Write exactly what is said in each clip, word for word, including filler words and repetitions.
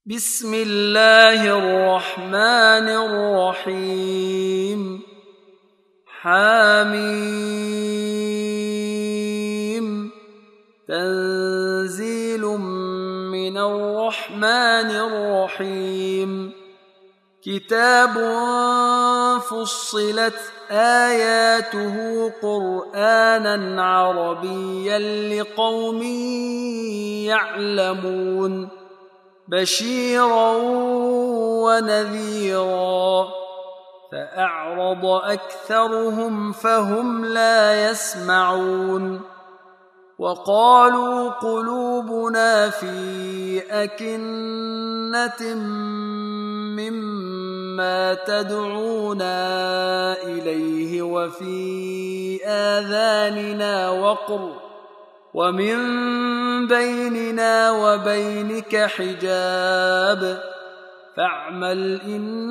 بسم الله الرحمن الرحيم. حميم. تنزيل من الرحمن الرحيم. كتاب فصلت آياته قرآنا عربيا لقوم يعلمون بشيرا ونذيرا فأعرض أكثرهم فهم لا يسمعون. وقالوا قلوبنا في أكنة مما تدعونا إليه وفي آذاننا وقر ومن بيننا وبينك حجاب فاعمل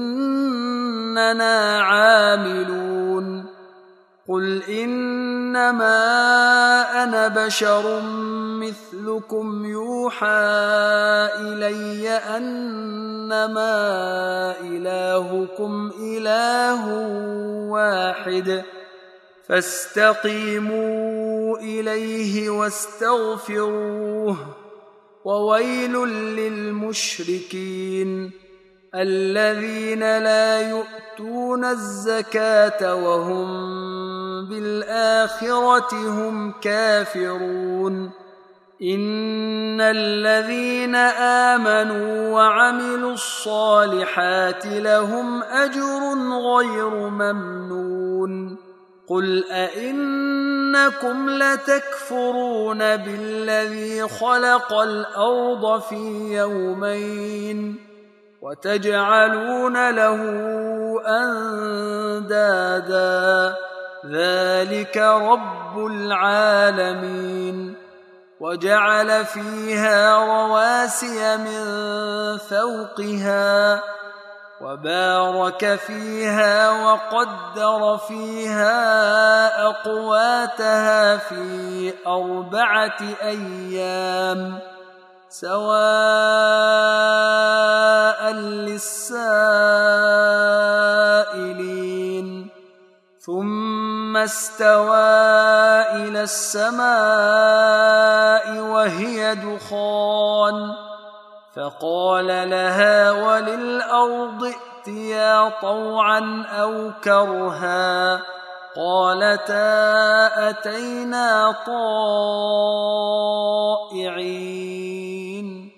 إننا عاملون. قل إنما أنا بشر مثلكم يوحى إلي أنما إلهكم إله واحد فاستقيموا إليه واستغفروه. وويل للمشركين الذين لا يؤتون الزكاة وهم بالآخرة هم كافرون. إن الذين آمنوا وعملوا الصالحات لهم أجر غير ممنون. قل أئنكم لتكفرون بالذي خلق الأرض في يومين وتجعلون له أندادا ذلك رب العالمين. وجعل فيها رواسي من فوقها وبارك فيها وقدر فيها أقواتها في أربعة أيام سواء للسائلين. ثم استوى إلى السماء وهي دخان فقال لها وللأرض ائتيا طوعا أو كرها قالتا أتينا طائعين.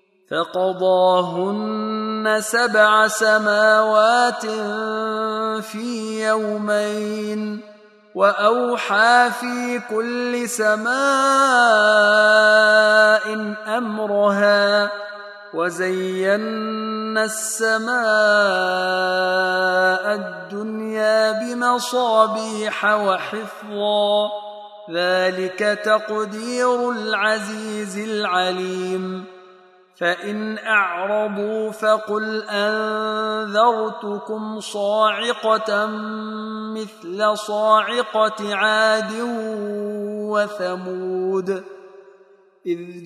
فقضاهن سبع سماوات في يومين وأوحى في كل سماء أمرها وزينا السماء الدنيا بمصابيح وحفظا ذلك تقدير العزيز العليم. فإن أعرضوا فقل أنذرتكم صاعقة مثل صاعقة عاد وثمود إذ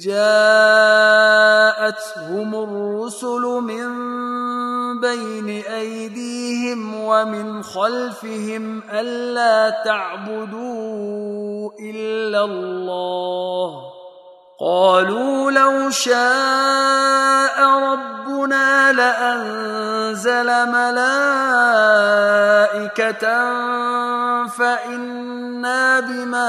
جاءتهم الرسل من بين أيديهم ومن خلفهم ألا تعبدوا إلا الله قالوا لو شاء ربنا لأنزل ملائكة فإنا بما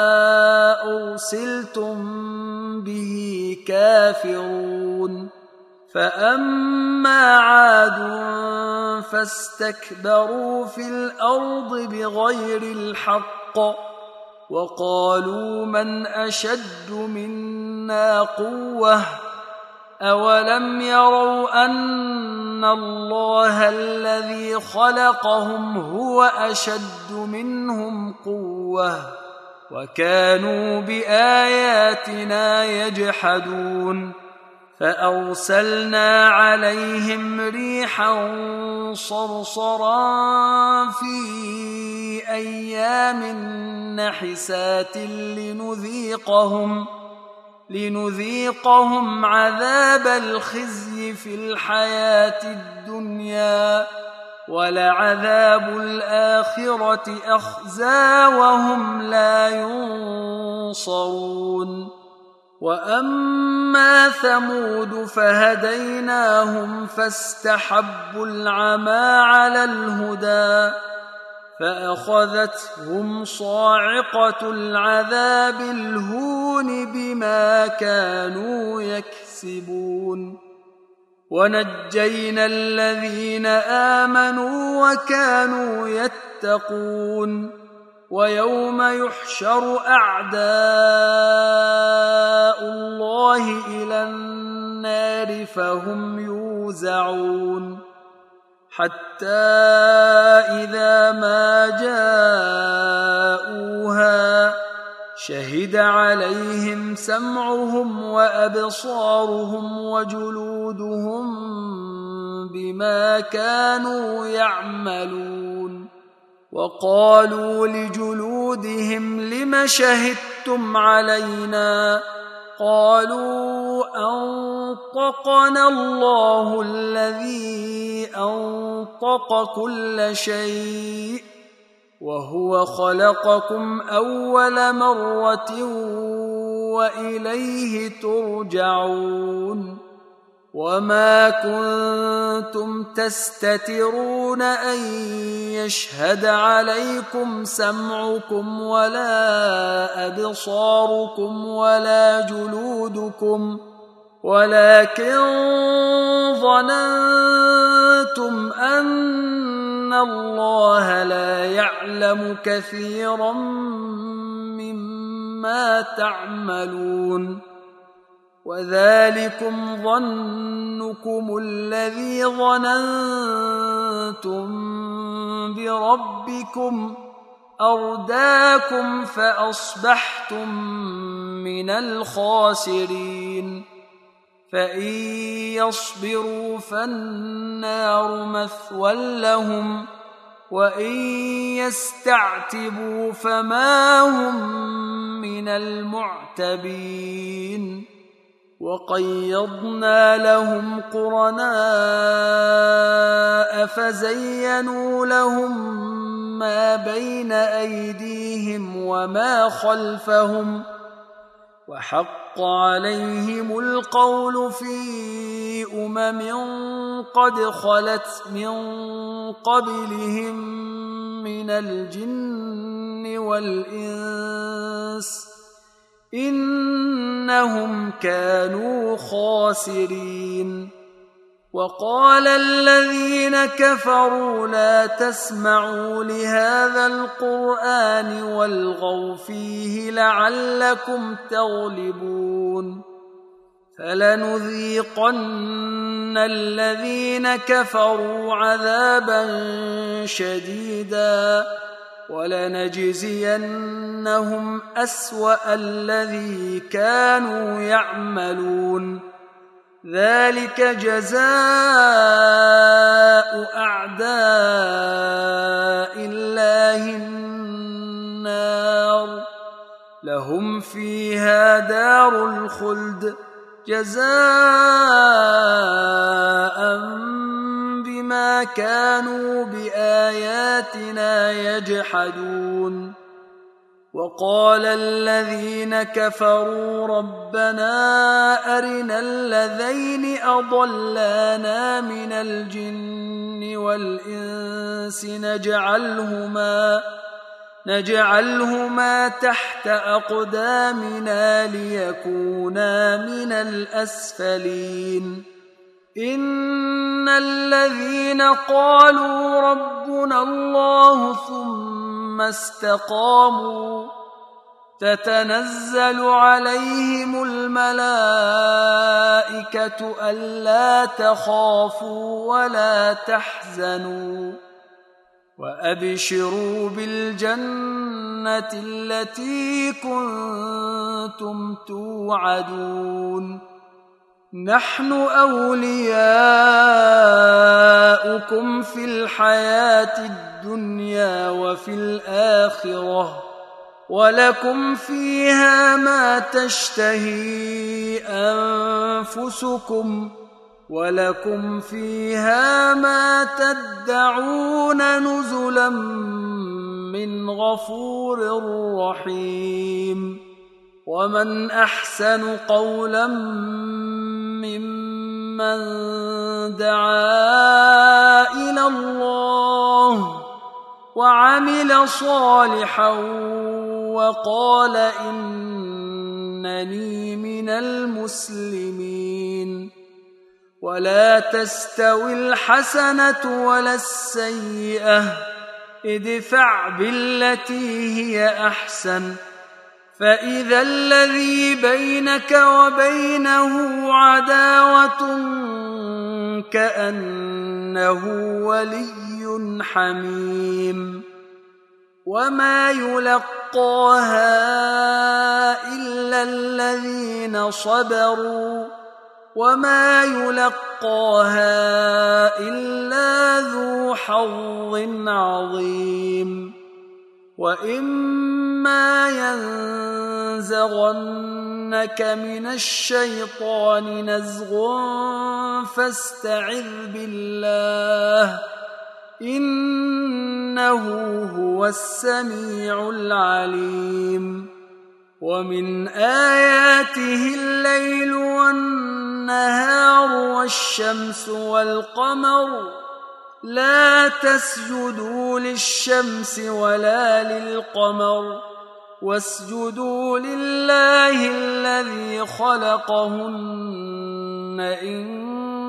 أرسلتم به كافرون. فأما عاد فاستكبروا في الأرض بغير الحق وقالوا من أشد منا قوة أولم يروا أن الله الذي خلقهم هو أشد منهم قوة وكانوا بآياتنا يجحدون. فأرسلنا عليهم ريحا صرصرا في أيام نحسات لنذيقهم لنذيقهم عذاب الخزي في الحياة الدنيا ولعذاب الآخرة أخزى وهم لا ينصرون وأما ثمود فهديناهم فاستحبوا العمى على الهدى فأخذتهم صاعقة العذاب الهون بما كانوا يكسبون ونجينا الذين آمنوا وكانوا يتقون ويوم يحشر أعداء الله إلى النار فهم يوزعون حتى إذا ما جاءوها شهد عليهم سمعهم وأبصارهم وجلودهم بما كانوا يعملون وقالوا لجلودهم لم شهدتم علينا قالوا أنطقنا الله الذي أنطق كل شيء وهو خلقكم أول مرة وإليه ترجعون وما كنتم تستترون أن يشهد عليكم سمعكم ولا أبصاركم ولا جلودكم ولكن ظننتم أن الله لا يعلم كثيرا مما تعملون وذلكم ظنكم الذي ظننتم بربكم أرداكم فأصبحتم من الخاسرين فإن يصبروا فالنار مثوى لهم وإن يستعتبوا فما هم من المعتبين وقيضنا لهم قرناء فزينوا لهم ما بين أيديهم وما خلفهم وحق عليهم القول في أمم قد خلت من قبلهم من الجن والإنس إنهم كانوا خاسرين وقال الذين كفروا لا تسمعوا لهذا القرآن والغوا فيه لعلكم تغلبون فلنذيقن الذين كفروا عذابا شديدا ولنجزينهم أسوأ الذي كانوا يعملون ذلك جزاء أعداء الله النار لهم فيها دار الخلد جزاء بما كانوا بآياتنا يجحدون وقال الذين كفروا ربنا أرنا الذين أضلانا من الجن والإنس نجعلهما نجعلهما تحت أقدامنا ليكونا من الأسفلين إن الذين قالوا ربنا الله ثم استقاموا تتنزل عليهم الملائكة ألا تخافوا ولا تحزنوا وأبشروا بالجنة التي كنتم توعدون نحن أولياؤكم في الحياة الدنيا وفي الآخرة ولكم فيها ما تشتهي أنفسكم ولكم فيها ما تدعون نزلا من غفور رحيم. ومن أحسن قولا ممن دعا إلى الله وعمل صالحا وقال إنني من المسلمين. ولا تستوي الحسنة ولا السيئة، ادفع بالتي هي أحسن، فإذا الذي بينك وبينه عداوة كأنه ولي حميم. وما يلقاها إلا الذين صبروا وما يلقاها إلا ذو حظ عظيم. وإما ينزغنك من الشيطان نزغ فاستعذ بالله إنه هو السميع العليم. ومن آياته الليل والنهار والشمس والقمر، لا تسجدوا للشمس ولا للقمر واسجدوا لله الذي خلقهن إن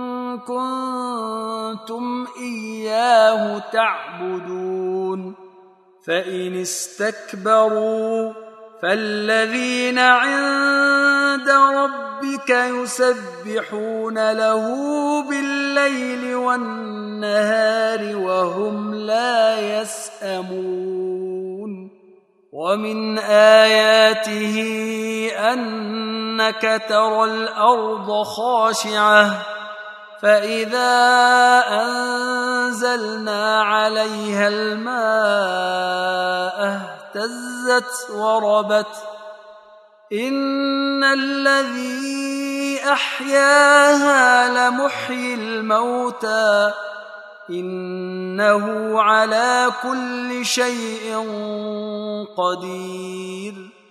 كنتم إياه تعبدون. فإن استكبروا فالذين عند ربك يسبحون له بالليل والنهار وهم لا يسأمون. ومن آياته أنك ترى الأرض خاشعة فإذا أنزلنا عليها الماء اهتزت وربت. إن الذي أحياها لمحيي الموتى إنه على كل شيء قدير.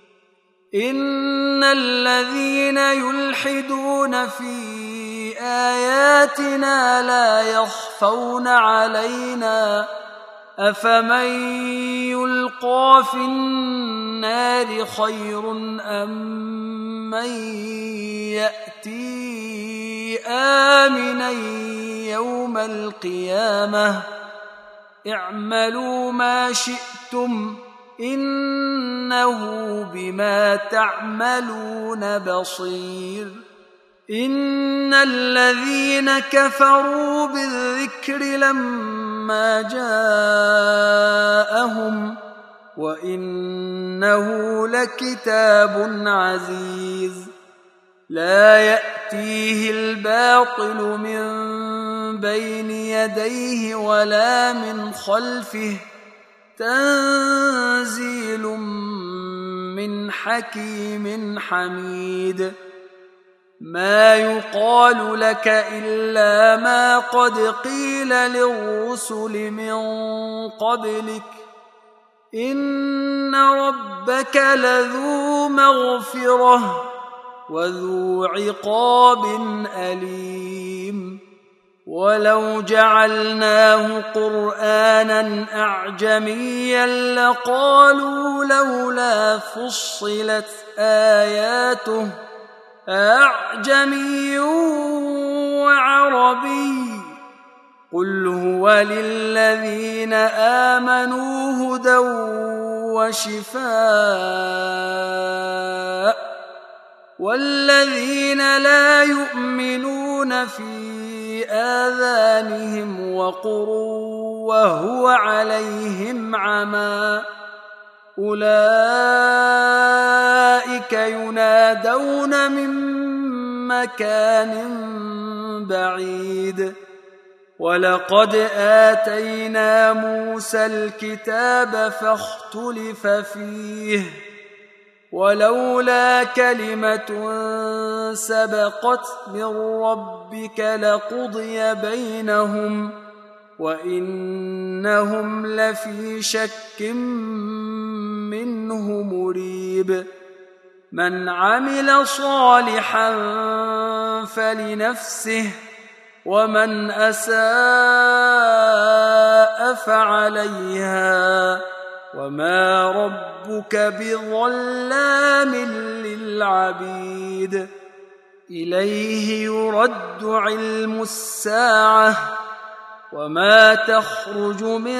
إن الذين يلحدون في آياتنا لا يخفون علينا أفمن يلقى في النار خير أم من يأتي آمنا يوم القيامة اعملوا ما شئتم إنه بما تعملون بصير. إن الذين كفروا بالذكر لما جاءهم وإنه لكتاب عزيز لا يأتيه الباطل من بين يديه ولا من خلفه تنزيل من حكيم حميد. ما يقال لك إلا ما قد قيل للرسل من قبلك إن ربك لذو مغفرة وذو عقاب أليم. ولو جعلناه قرآنا أعجميا لقالوا لولا فصلت آياته أعجمي وعربي قل هو للذين آمنوا هدى وشفاء والذين لا يؤمنون في آذانهم وقر وهو عليهم عمى أولئك ينادون من مكان بعيد. ولقد آتينا موسى الكتاب فاختلف فيه ولولا كلمة سبقت من ربك لقضي بينهم وإنهم لفي شك منه مريب من عمل صالحا فلنفسه ومن أساء فعليها وما ربك بظلام للعبيد إليه يرد علم الساعة وما تخرج من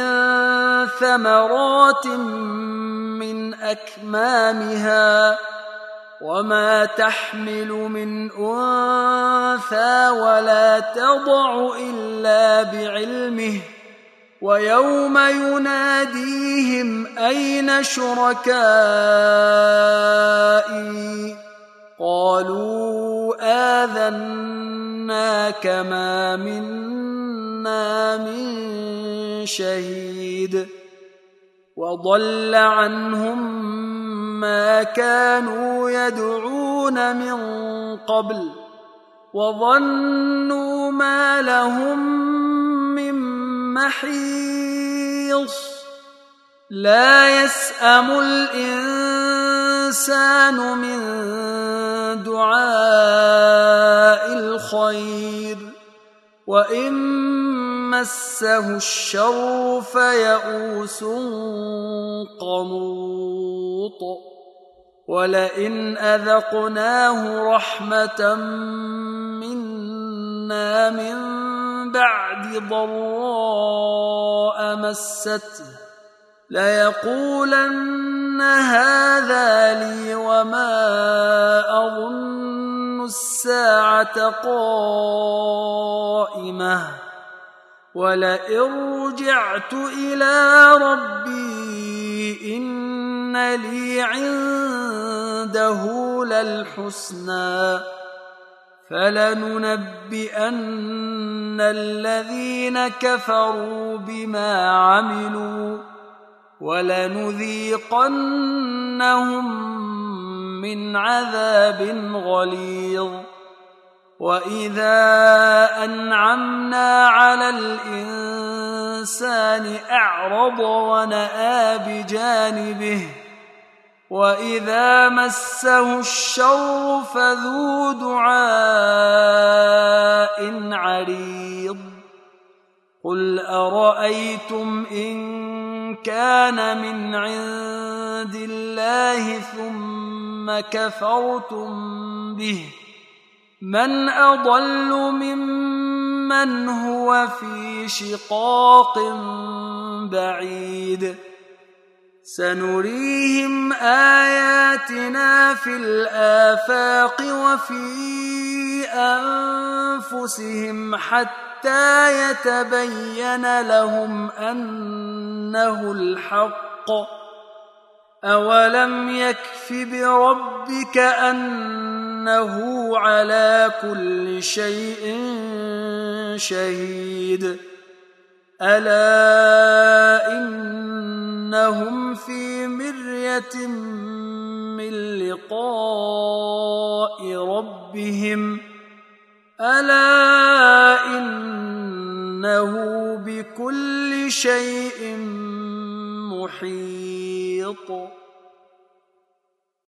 ثمرات من أكمامها وما تحمل من أنثى ولا تضع إلا بعلمه ويوم يناديهم أين شركائي قالوا آذناك ما منا من شهيد وضل عنهم ما كانوا يدعون من قبل وظنوا ما لهم من محيص لا يسأم الإنسان من دعاء الخير وإن مسه الشر فيئوس قنوط ولئن أذقناه رحمة منا من بعد ضراء مسته ليقولن هذا لي وما أظن الساعة قائمة ولئن رجعت إلى ربي إن لي عنده للحسنى فلننبئن الذين كفروا بما عملوا ولنذيقنهم من عذاب غليظ وإذا أنعمنا على الإنسان أعرض ونأى بجانبه وإذا مسه الشر فذو دعاء عريض قل أرأيتم إن كان من عند الله ثم كفرتم به من أضل ممن هو في شقاق بعيد سنريهم آياتنا في الآفاق وفي أنفسهم حتى يتبين لهم أنه الحق أولم يكف بربك أنه على كل شيء شهيد ألا إنهم في مرية من لقاء ربهم ألا إنه بكل شيء محيط